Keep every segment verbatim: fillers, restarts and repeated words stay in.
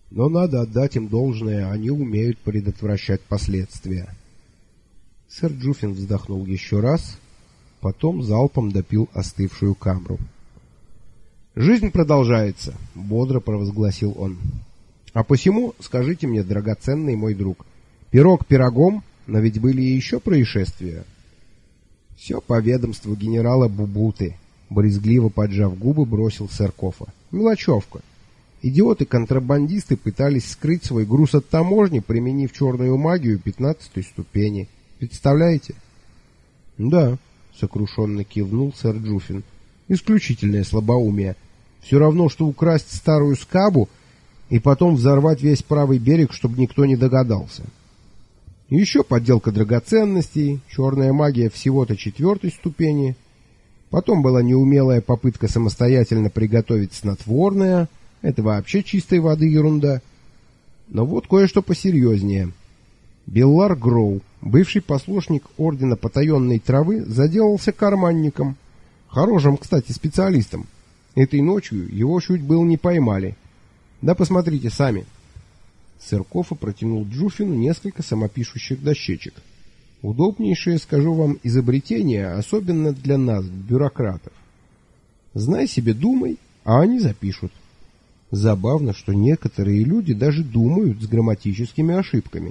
Но надо отдать им должное, они умеют предотвращать последствия. Сэр Джуффин вздохнул еще раз, потом залпом допил остывшую камру. «Жизнь продолжается», — бодро провозгласил он. «А посему, скажите мне, драгоценный мой друг, пирог пирогом, но ведь были и еще происшествия». «Все по ведомству генерала Бубуты», — брезгливо поджав губы, бросил сэр Кофа. «Мелочевка. Идиоты-контрабандисты пытались скрыть свой груз от таможни, применив черную магию пятнадцатой ступени. Представляете?» «Да», — сокрушенно кивнул сэр Джуффин. «Исключительное слабоумие. Все равно, что украсть старую скабу и потом взорвать весь правый берег, чтобы никто не догадался. Еще подделка драгоценностей, черная магия всего-то четвертой ступени. Потом была неумелая попытка самостоятельно приготовить снотворное. Это вообще чистой воды ерунда. Но вот кое-что посерьезнее. Беллар Гроу, бывший послушник Ордена Потаенной Травы, заделался карманником. Хорошим, кстати, специалистом. Этой ночью его чуть было не поймали. Да посмотрите сами». Сэр Кофа протянул Джуффину несколько самопишущих дощечек. Удобнейшее, скажу вам, изобретение, особенно для нас, бюрократов. Знай себе, думай, а они запишут. Забавно, что некоторые люди даже думают с грамматическими ошибками.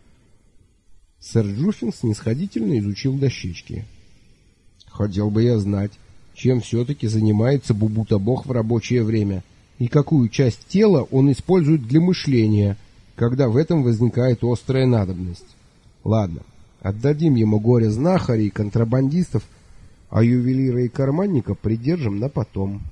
Сэр Джуффин снисходительно изучил дощечки. «Хотел бы я знать, чем все-таки занимается Бубута-бог в рабочее время, и какую часть тела он использует для мышления, когда в этом возникает острая надобность. Ладно, отдадим ему горе-знахарей и контрабандистов, а ювелира и карманника придержим на потом».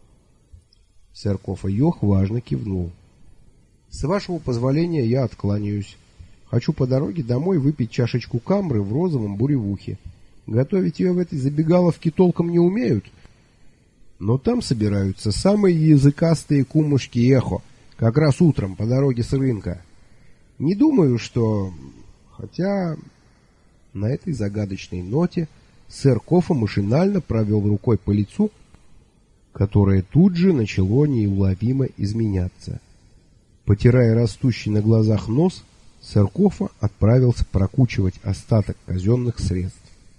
Сэр Кофа Йох важно кивнул. «С вашего позволения я откланяюсь. Хочу по дороге домой выпить чашечку камры в розовом буревухе. Готовить ее в этой забегаловке толком не умеют, но там собираются самые языкастые кумушки эхо, как раз утром по дороге с рынка. Не думаю, что... Хотя...» На этой загадочной ноте сэр Кофа машинально провел рукой по лицу, которое тут же начало неуловимо изменяться. Потирая растущий на глазах нос, сэр Кофа отправился прокучивать остаток казенных средств.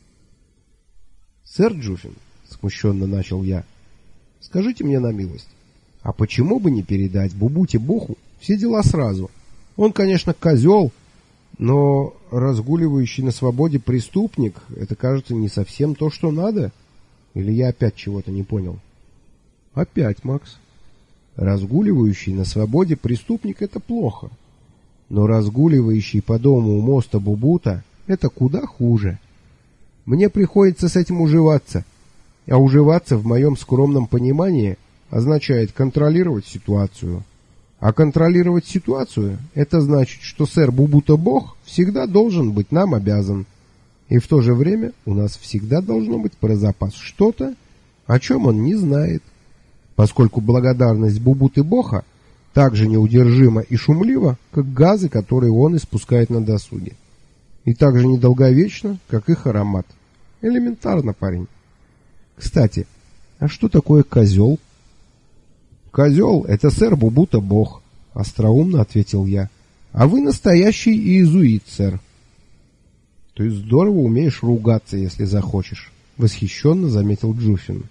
«Сэр Джуффин», — смущенно начал я, — «скажите мне на милость, а почему бы не передать Бубуте-богу все дела сразу? Он, конечно, козел, но разгуливающий на свободе преступник — это, кажется, не совсем то, что надо. Или я опять чего-то не понял?» «Опять, Макс. Разгуливающий на свободе преступник — это плохо. Но разгуливающий по дому у моста Бубута — это куда хуже. Мне приходится с этим уживаться, а уживаться в моем скромном понимании означает контролировать ситуацию. А контролировать ситуацию — это значит, что сэр Бубута-бог всегда должен быть нам обязан. И в то же время у нас всегда должно быть про запас что-то, о чем он не знает. Поскольку благодарность Бубуты-бога так же неудержима и шумлива, как газы, которые он испускает на досуге. И так же недолговечно, как их аромат. Элементарно, парень. Кстати, а что такое козел?» «Козел — это сэр Бубута-бог», — остроумно ответил я. «А вы настоящий иезуит, сэр». «Ты здорово умеешь ругаться, если захочешь», — восхищенно заметил Джуффин.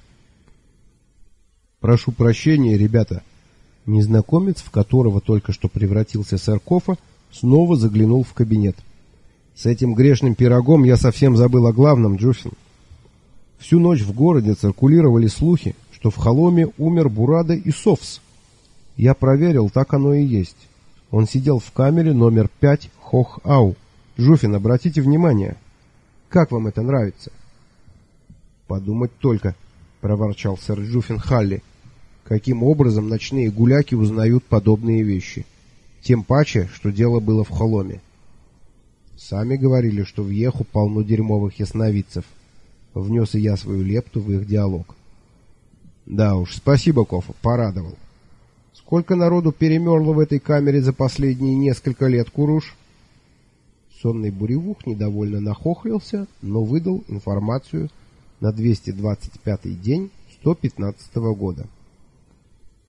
«Прошу прощения, ребята». Незнакомец, в которого только что превратился сэр Кофа, снова заглянул в кабинет. «С этим грешным пирогом я совсем забыл о главном, Джуффин. Всю ночь в городе циркулировали слухи, что в Холоме умер Бурада Исофс. Я проверил, так оно и есть. Он сидел в камере номер пять Хох-Ау. Джуффин, обратите внимание. Как вам это нравится?» «Подумать только», — проворчал сэр Джуффин Халли. «Каким образом ночные гуляки узнают подобные вещи? Тем паче, что дело было в Холоме. Сами говорили, что в Еху полно дерьмовых ясновидцев». Внес и я свою лепту в их диалог. «Да уж, спасибо, Кофа, порадовал. Сколько народу перемерло в этой камере за последние несколько лет, Куруш?» Сонный буревух недовольно нахохлился, но выдал информацию на двести двадцать пятый день сто пятнадцатого года.